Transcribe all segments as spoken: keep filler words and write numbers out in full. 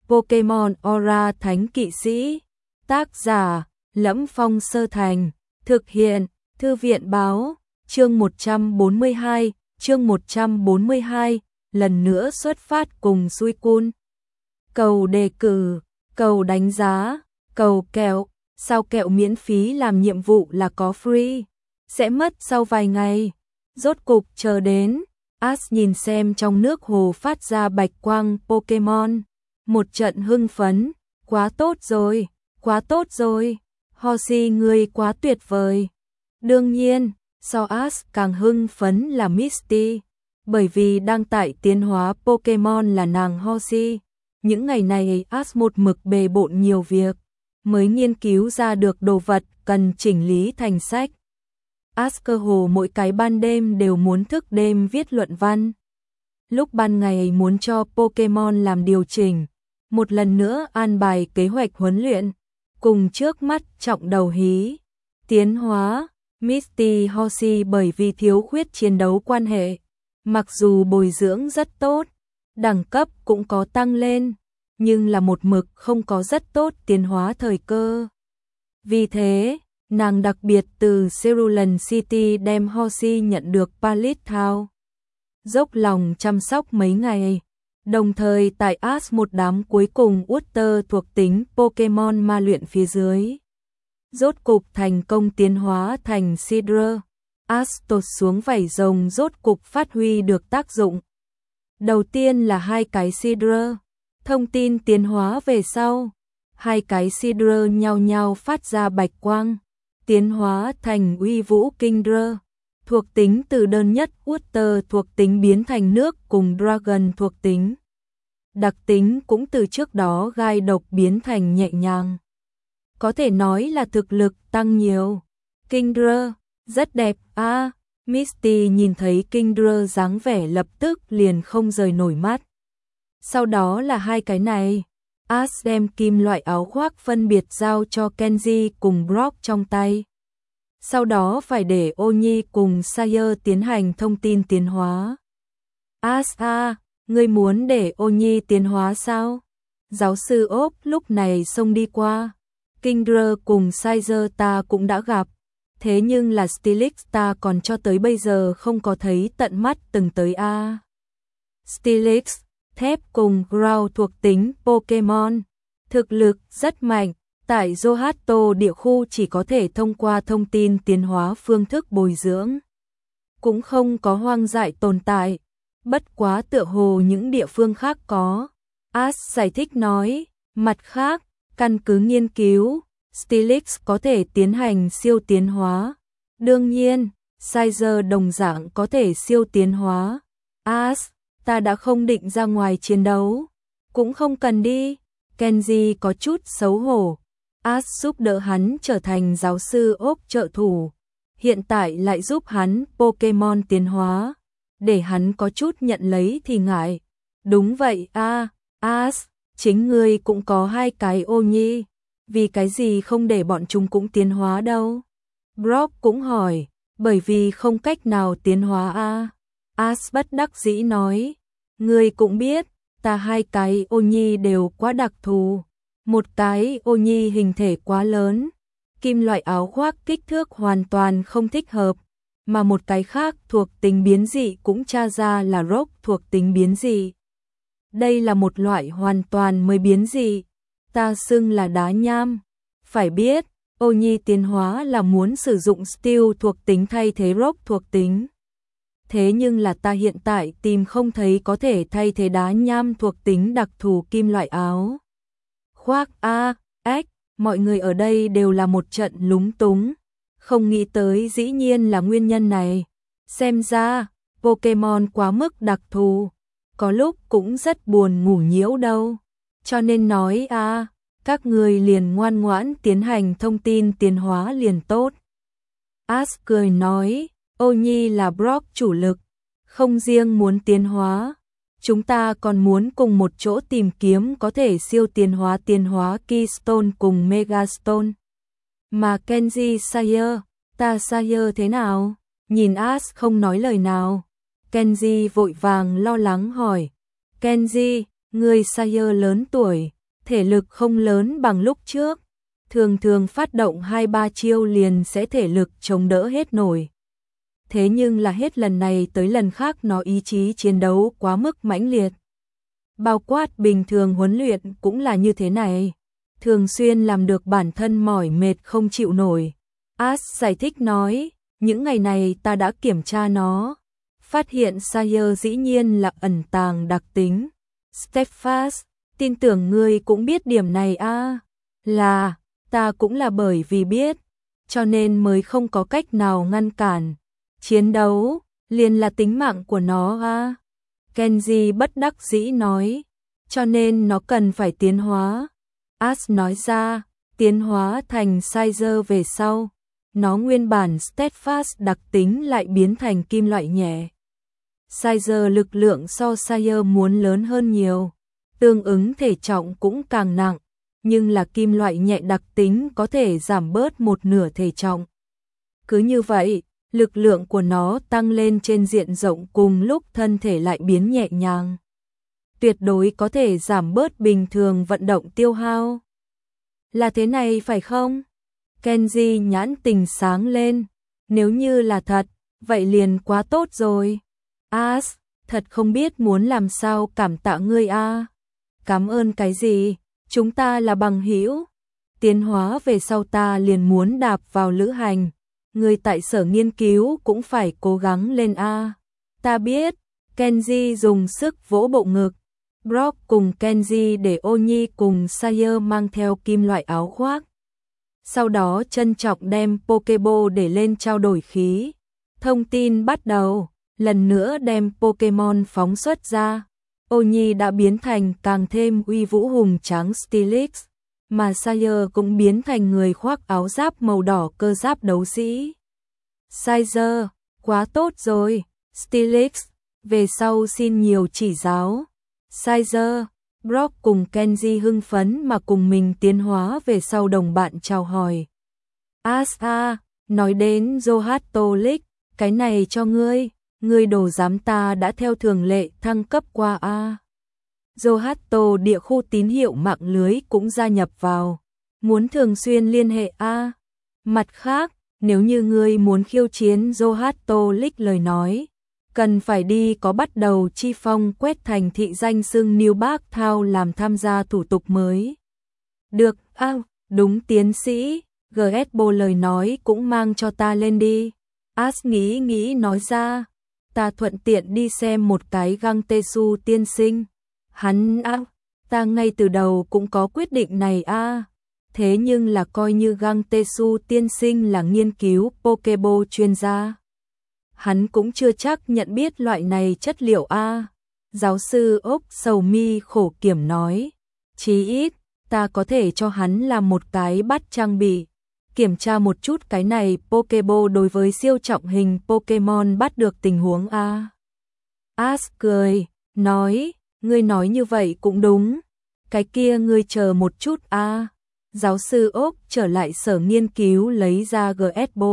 Pokemon Aura Thánh Kỵ Sĩ. Tác giả: Lẫm Phong Sơ Thành. Thực hiện: Thư viện báo. Chương một trăm bốn mươi hai, chương một trăm bốn mươi hai, lần nữa xuất phát cùng Suicune. Cầu đề cử, cầu đánh giá, cầu kẹo, sao kẹo miễn phí làm nhiệm vụ là có free, sẽ mất sau vài ngày. Rốt cục chờ đến, Ash nhìn xem trong nước hồ phát ra bạch quang Pokemon, một trận hưng phấn, quá tốt rồi, quá tốt rồi, Hoshi ngươi quá tuyệt vời. Đương nhiên, so Ash càng hưng phấn là Misty, bởi vì đang tại tiến hóa Pokemon là nàng Hoshi. Những ngày này Ash một mực bề bộn nhiều việc, mới nghiên cứu ra được đồ vật cần chỉnh lý thành sách. Ash cơ hồ mỗi cái ban đêm đều muốn thức đêm viết luận văn. Lúc ban ngày muốn cho Pokemon làm điều chỉnh, một lần nữa an bài kế hoạch huấn luyện, cùng trước mắt trọng đầu hí, tiến hóa. Misty Hoshi bởi vì thiếu khuyết chiến đấu quan hệ, mặc dù bồi dưỡng rất tốt, đẳng cấp cũng có tăng lên, nhưng là một mực không có rất tốt tiến hóa thời cơ. Vì thế, nàng đặc biệt từ Cerulean City đem Hoshi nhận được Pallet Town, dốc lòng chăm sóc mấy ngày, đồng thời tại Ash một đám cuối cùng Water thuộc tính Pokemon ma luyện phía dưới. Rốt cục thành công tiến hóa thành Seadra, Ash tột xuống vảy rồng rốt cục phát huy được tác dụng. Đầu tiên là hai cái Seadra, thông tin tiến hóa về sau, hai cái Seadra nhau nhau phát ra bạch quang, tiến hóa thành Uy Vũ Kingdra, thuộc tính từ đơn nhất Water thuộc tính biến thành nước cùng Dragon thuộc tính. Đặc tính cũng từ trước đó gai độc biến thành nhẹ nhàng. Có thể nói là thực lực tăng nhiều. Kingdra, rất đẹp a. À, Misty nhìn thấy Kingdra dáng vẻ lập tức liền không rời nổi mắt. Sau đó là hai cái này. Ash đem kim loại áo khoác phân biệt giao cho Kenji cùng Brock trong tay. Sau đó phải để Oni cùng Sire tiến hành thông tin tiến hóa. Ash a, ngươi muốn để Oni tiến hóa sao? Giáo sư Ốc lúc này xông đi qua. Kingdra cùng Sire ta cũng đã gặp, thế nhưng là Steelix ta còn cho tới bây giờ không có thấy tận mắt từng tới a. À. Steelix, thép cùng Ground thuộc tính Pokemon, thực lực rất mạnh, tại Johto địa khu chỉ có thể thông qua thông tin tiến hóa phương thức bồi dưỡng, cũng không có hoang dại tồn tại, bất quá tựa hồ những địa phương khác có. Ash giải thích nói, mặt khác, căn cứ nghiên cứu, Steelix có thể tiến hành siêu tiến hóa. Đương nhiên, Sire đồng dạng có thể siêu tiến hóa. Ash, ta đã không định ra ngoài chiến đấu. Cũng không cần đi. Kenji có chút xấu hổ. Ash giúp đỡ hắn trở thành giáo sư Ốc trợ thủ. Hiện tại lại giúp hắn Pokemon tiến hóa. Để hắn có chút nhận lấy thì ngại. Đúng vậy a, à, Ash. Chính ngươi cũng có hai cái Oni, vì cái gì không để bọn chúng cũng tiến hóa đâu? Brock cũng hỏi, bởi vì không cách nào tiến hóa a. À? Ash bất đắc dĩ nói, ngươi cũng biết, ta hai cái Oni đều quá đặc thù, một cái Oni hình thể quá lớn, kim loại áo khoác kích thước hoàn toàn không thích hợp, mà một cái khác thuộc tính biến dị cũng tra ra là Rock thuộc tính biến dị. Đây là một loại hoàn toàn mới biến dị, ta xưng là đá nham. Phải biết, Oni tiến hóa là muốn sử dụng Steel thuộc tính thay thế Rock thuộc tính. Thế nhưng là ta hiện tại tìm không thấy có thể thay thế đá nham thuộc tính đặc thù kim loại áo khoác a. Ếch, mọi người ở đây đều là một trận lúng túng, không nghĩ tới dĩ nhiên là nguyên nhân này. Xem ra, Pokemon quá mức đặc thù, có lúc cũng rất buồn ngủ nhiễu đâu. Cho nên nói a, à, các người liền ngoan ngoãn tiến hành thông tin tiến hóa liền tốt. Ash cười nói, Oni là Brock chủ lực, không riêng muốn tiến hóa, chúng ta còn muốn cùng một chỗ tìm kiếm có thể siêu tiến hóa tiến hóa Keystone cùng Megastone. Mà Kenji Sire, ta Sire thế nào? Nhìn Ash không nói lời nào. Kenji vội vàng lo lắng hỏi, Kenji, người Sire lớn tuổi, thể lực không lớn bằng lúc trước, thường thường phát động hai ba chiêu liền sẽ thể lực chống đỡ hết nổi. Thế nhưng là hết lần này tới lần khác nó ý chí chiến đấu quá mức mãnh liệt. Bao quát bình thường huấn luyện cũng là như thế này, thường xuyên làm được bản thân mỏi mệt không chịu nổi. As giải thích nói, những ngày này ta đã kiểm tra nó, phát hiện Sayer dĩ nhiên là ẩn tàng đặc tính. Steadfast, tin tưởng ngươi cũng biết điểm này a. À? Là, ta cũng là bởi vì biết, cho nên mới không có cách nào ngăn cản. Chiến đấu, liền là tính mạng của nó a. À? Kenji bất đắc dĩ nói, cho nên nó cần phải tiến hóa. As nói ra, tiến hóa thành Sayer về sau, nó nguyên bản Steadfast đặc tính lại biến thành kim loại nhẹ. Sayer lực lượng so Sayer muốn lớn hơn nhiều, tương ứng thể trọng cũng càng nặng, nhưng là kim loại nhẹ đặc tính có thể giảm bớt một nửa thể trọng. Cứ như vậy, lực lượng của nó tăng lên trên diện rộng cùng lúc thân thể lại biến nhẹ nhàng. Tuyệt đối có thể giảm bớt bình thường vận động tiêu hao. Là thế này phải không? Kenji nhãn tình sáng lên. Nếu như là thật, vậy liền quá tốt rồi. As, thật không biết muốn làm sao cảm tạ ngươi a. À. Cảm ơn cái gì? Chúng ta là bằng hữu. Tiến hóa về sau ta liền muốn đạp vào lữ hành. Ngươi tại sở nghiên cứu cũng phải cố gắng lên a. À. Ta biết. Kenji dùng sức vỗ bộ ngực. Brock cùng Kenji để Oni cùng Sayer mang theo kim loại áo khoác. Sau đó trân trọng đem Pokeball để lên trao đổi khí. Thông tin bắt đầu, lần nữa đem Pokemon phóng xuất ra. Oni đã biến thành càng thêm uy vũ hùng tráng Steelix, mà Sayer cũng biến thành người khoác áo giáp màu đỏ cơ giáp đấu sĩ. Sayer, quá tốt rồi, Steelix, về sau xin nhiều chỉ giáo. Sayer, Brock cùng Kenji hưng phấn mà cùng mình tiến hóa về sau đồng bạn chào hỏi. Asa, nói đến Johatolik, cái này cho ngươi, ngươi đồ giám ta đã theo thường lệ thăng cấp qua a. Zohato địa khu tín hiệu mạng lưới cũng gia nhập vào, muốn thường xuyên liên hệ a. Mặt khác, nếu như ngươi muốn khiêu chiến Johatolik lời nói, cần phải đi có bắt đầu chi phong quét thành thị danh xưng New Park Town làm tham gia thủ tục mới. Được, à, đúng tiến sĩ, giê ét bê lời nói cũng mang cho ta lên đi. As nghĩ nghĩ nói ra, ta thuận tiện đi xem một cái Găng Tê Su tiên sinh. Hắn à, ta ngay từ đầu cũng có quyết định này a. À. Thế nhưng là coi như Găng Tê Su tiên sinh là nghiên cứu Pokeball chuyên gia. Hắn cũng chưa chắc nhận biết loại này chất liệu a. Giáo sư Ốc Sầu Mi khổ kiểm nói, chí ít, ta có thể cho hắn làm một cái bắt trang bị, kiểm tra một chút cái này Pokeball đối với siêu trọng hình Pokemon bắt được tình huống a. As cười, nói, ngươi nói như vậy cũng đúng, cái kia ngươi chờ một chút a. Giáo sư Ốc trở lại sở nghiên cứu lấy ra giê ét bê.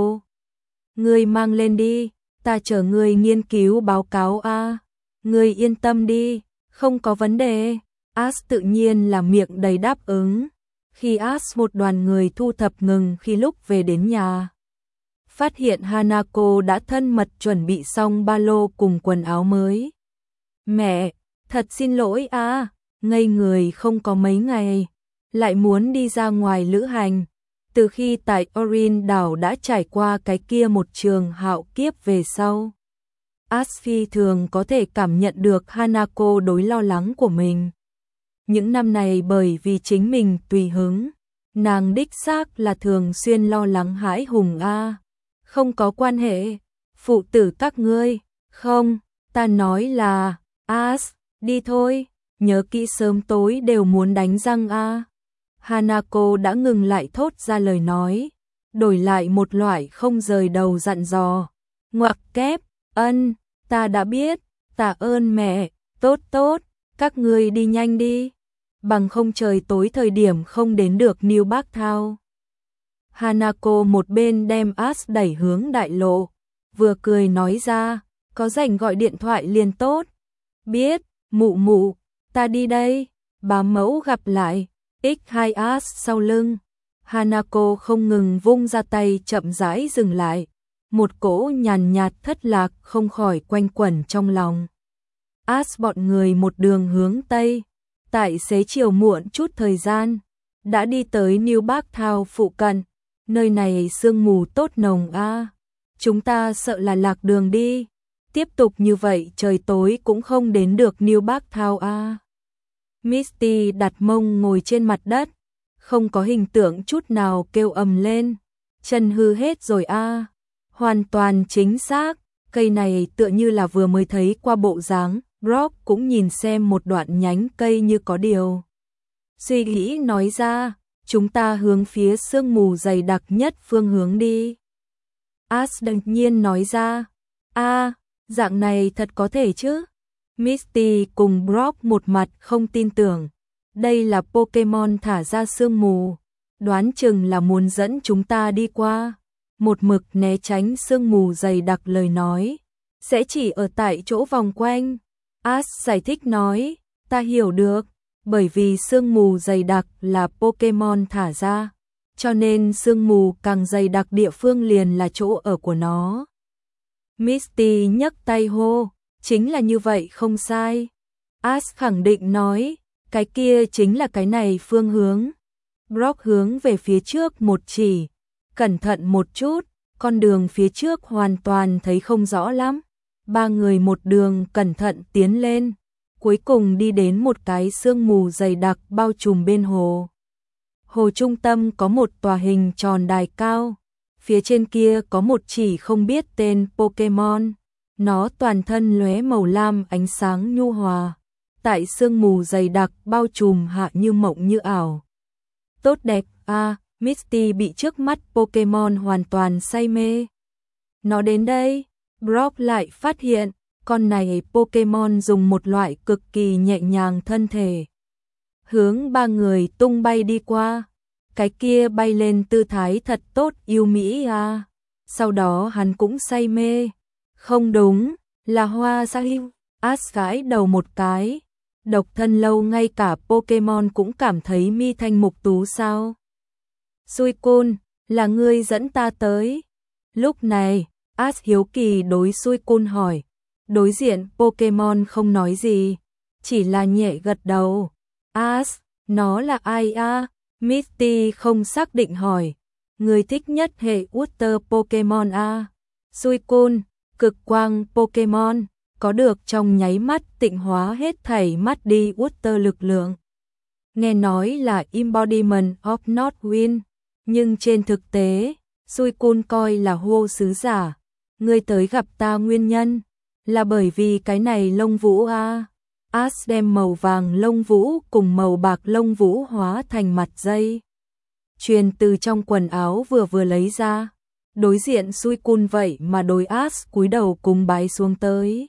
Ngươi mang lên đi. Ta chờ ngươi nghiên cứu báo cáo a. À. Ngươi yên tâm đi, không có vấn đề. As tự nhiên là miệng đầy đáp ứng. Khi As một đoàn người thu thập ngừng khi lúc về đến nhà, phát hiện Hanako đã thân mật chuẩn bị xong ba lô cùng quần áo mới. Mẹ, thật xin lỗi a, à, ngây người không có mấy ngày, lại muốn đi ra ngoài lữ hành. Từ khi tại Orin đảo đã trải qua cái kia một trường hạo kiếp về sau, Asfi thường có thể cảm nhận được Hanako đối lo lắng của mình. Những năm này bởi vì chính mình tùy hứng, nàng đích xác là thường xuyên lo lắng hãi hùng a. Không có quan hệ, phụ tử các ngươi, không, ta nói là, As, đi thôi, nhớ kỹ sớm tối đều muốn đánh răng a. Hanako đã ngừng lại thốt ra lời nói, đổi lại một loại không rời đầu dặn dò. Ngoặc kép, ân, ta đã biết, tạ ơn mẹ, tốt tốt, các ngươi đi nhanh đi, bằng không trời tối thời điểm không đến được New Park Town. Hanako một bên đem As đẩy hướng đại lộ, vừa cười nói ra, có rảnh gọi điện thoại liền tốt. Biết, mụ mụ, ta đi đây, bá mẫu gặp lại. ích hai As sau lưng. Hanako không ngừng vung ra tay chậm rãi dừng lại. Một cỗ nhàn nhạt thất lạc không khỏi quanh quẩn trong lòng. As bọn người một đường hướng Tây. Tại xế chiều muộn chút thời gian. Đã đi tới New Park Town phụ cận. Nơi này sương mù tốt nồng a. À. Chúng ta sợ là lạc đường đi. Tiếp tục như vậy trời tối cũng không đến được New Park Town a. À. Misty đặt mông ngồi trên mặt đất. Không có hình tượng chút nào kêu ầm lên. Chân hư hết rồi a. À. Hoàn toàn chính xác. Cây này tựa như là vừa mới thấy qua bộ dáng. Brock cũng nhìn xem một đoạn nhánh cây như có điều suy nghĩ nói ra, chúng ta hướng phía sương mù dày đặc nhất phương hướng đi. As đột nhiên nói ra, a, à, dạng này thật có thể chứ? Misty cùng Brock một mặt không tin tưởng. Đây là Pokemon thả ra sương mù, đoán chừng là muốn dẫn chúng ta đi qua. Một mực né tránh sương mù dày đặc lời nói, sẽ chỉ ở tại chỗ vòng quanh. As giải thích nói, ta hiểu được, bởi vì sương mù dày đặc là Pokemon thả ra, cho nên sương mù càng dày đặc địa phương liền là chỗ ở của nó. Misty nhấc tay hô, chính là như vậy không sai. As khẳng định nói, cái kia chính là cái này phương hướng. Brock hướng về phía trước một chỉ, cẩn thận một chút, con đường phía trước hoàn toàn thấy không rõ lắm. Ba người một đường cẩn thận tiến lên, cuối cùng đi đến một cái sương mù dày đặc bao trùm bên hồ. Hồ trung tâm có một tòa hình tròn đài cao, phía trên kia có một chỉ không biết tên Pokemon, nó toàn thân lóe màu lam ánh sáng nhu hòa, tại sương mù dày đặc bao trùm hạ như mộng như ảo. Tốt đẹp a, à, Misty bị trước mắt Pokemon hoàn toàn say mê. Nó đến đây, Brock lại phát hiện, con này Pokemon dùng một loại cực kỳ nhẹ nhàng thân thể. Hướng ba người tung bay đi qua, cái kia bay lên tư thái thật tốt yêu mỹ à. Sau đó hắn cũng say mê. Không đúng, là Hoa Sa Hưu. As gãi đầu một cái. Độc thân lâu ngay cả Pokemon cũng cảm thấy mi thanh mục tú sao. Suicune, là ngươi dẫn ta tới. Lúc này, As hiếu kỳ đối Suicune hỏi. Đối diện Pokemon không nói gì, chỉ là nhẹ gật đầu. As, nó là ai a? À? Misty không xác định hỏi. Người thích nhất hệ Water Pokemon a? À? Suicune, cực quang Pokemon, có được trong nháy mắt tịnh hóa hết thảy mắt đi Water lực lượng. Nghe nói là Embodiment of Northwind, nhưng trên thực tế, Suicune coi là hô sứ giả. Ngươi tới gặp ta nguyên nhân là bởi vì cái này lông vũ a. À. As đem màu vàng lông vũ cùng màu bạc lông vũ hóa thành mặt dây, truyền từ trong quần áo vừa vừa lấy ra. Đối diện Suicune vậy mà đối As cúi đầu cung bái xuống tới.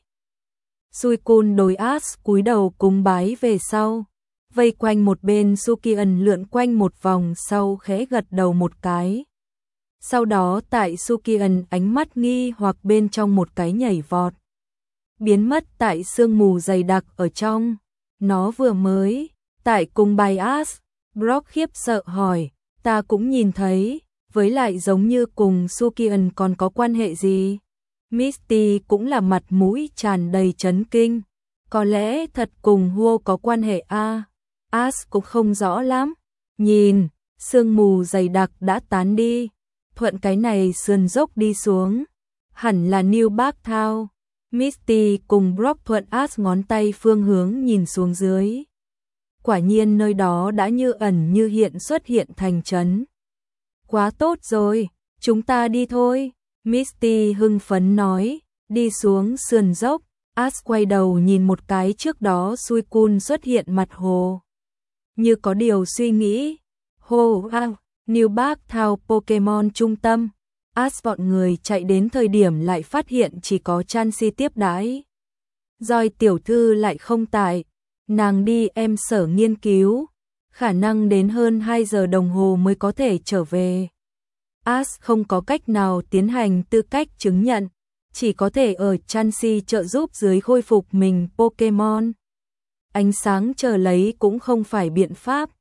Suicune đối As cúi đầu cung bái về sau, vây quanh một bên Sukian lượn quanh một vòng sau khẽ gật đầu một cái. Sau đó tại Sukian ánh mắt nghi hoặc bên trong một cái nhảy vọt, biến mất tại sương mù dày đặc ở trong. Nó vừa mới tại cùng bài As, Brock khiếp sợ hỏi, ta cũng nhìn thấy, với lại giống như cùng Sukian còn có quan hệ gì? Misty cũng là mặt mũi tràn đầy chấn kinh, có lẽ thật cùng Huo có quan hệ a. À? As cũng không rõ lắm. Nhìn, sương mù dày đặc đã tán đi, thuận cái này sườn dốc đi xuống, hẳn là New Park Town. Misty cùng Brock thuận As ngón tay phương hướng nhìn xuống dưới. Quả nhiên nơi đó đã như ẩn như hiện xuất hiện thành trấn. Quá tốt rồi, chúng ta đi thôi. Misty hưng phấn nói, đi xuống sườn dốc. As quay đầu nhìn một cái trước đó Suicune xuất hiện mặt hồ, như có điều suy nghĩ. Hồ à, New Park Town Pokemon trung tâm. As bọn người chạy đến thời điểm lại phát hiện chỉ có Chansey tiếp đãi. Doi tiểu thư lại không tại, nàng đi em sở nghiên cứu, khả năng đến hơn hai giờ đồng hồ mới có thể trở về. As không có cách nào tiến hành tư cách chứng nhận, chỉ có thể ở Chansey trợ giúp dưới khôi phục mình Pokemon. Ánh sáng chờ lấy cũng không phải biện pháp,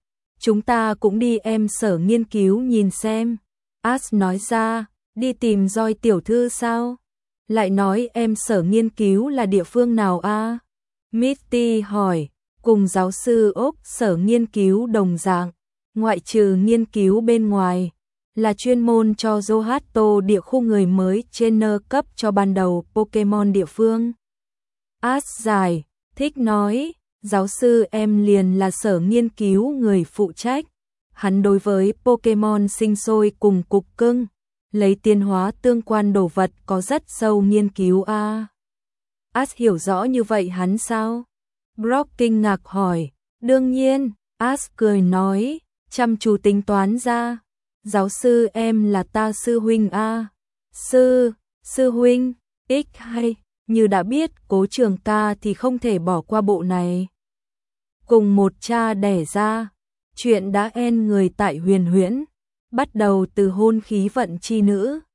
chúng ta cũng đi em sở nghiên cứu nhìn xem. Ash nói ra, đi tìm Joy tiểu thư sao? Lại nói em sở nghiên cứu là địa phương nào a? Mitty hỏi, cùng giáo sư Úc sở nghiên cứu đồng dạng, ngoại trừ nghiên cứu bên ngoài, là chuyên môn cho Johto địa khu người mới trên nơ cấp cho ban đầu Pokemon địa phương. Ash giải, thích nói, giáo sư em liền là sở nghiên cứu người phụ trách. Hắn đối với Pokemon sinh sôi cùng cục cưng, lấy tiến hóa tương quan đồ vật có rất sâu nghiên cứu a. À. Ash hiểu rõ như vậy hắn sao? Brock kinh ngạc hỏi. Đương nhiên, Ash cười nói, chăm chú tính toán ra. Giáo sư em là ta sư huynh a. À. Sư, sư huynh, ích hay, như đã biết Cố Trường ca thì không thể bỏ qua bộ này. Cùng một cha đẻ ra, chuyện đã en người tại Huyền Huyễn, bắt đầu từ hôn khí vận chi nữ.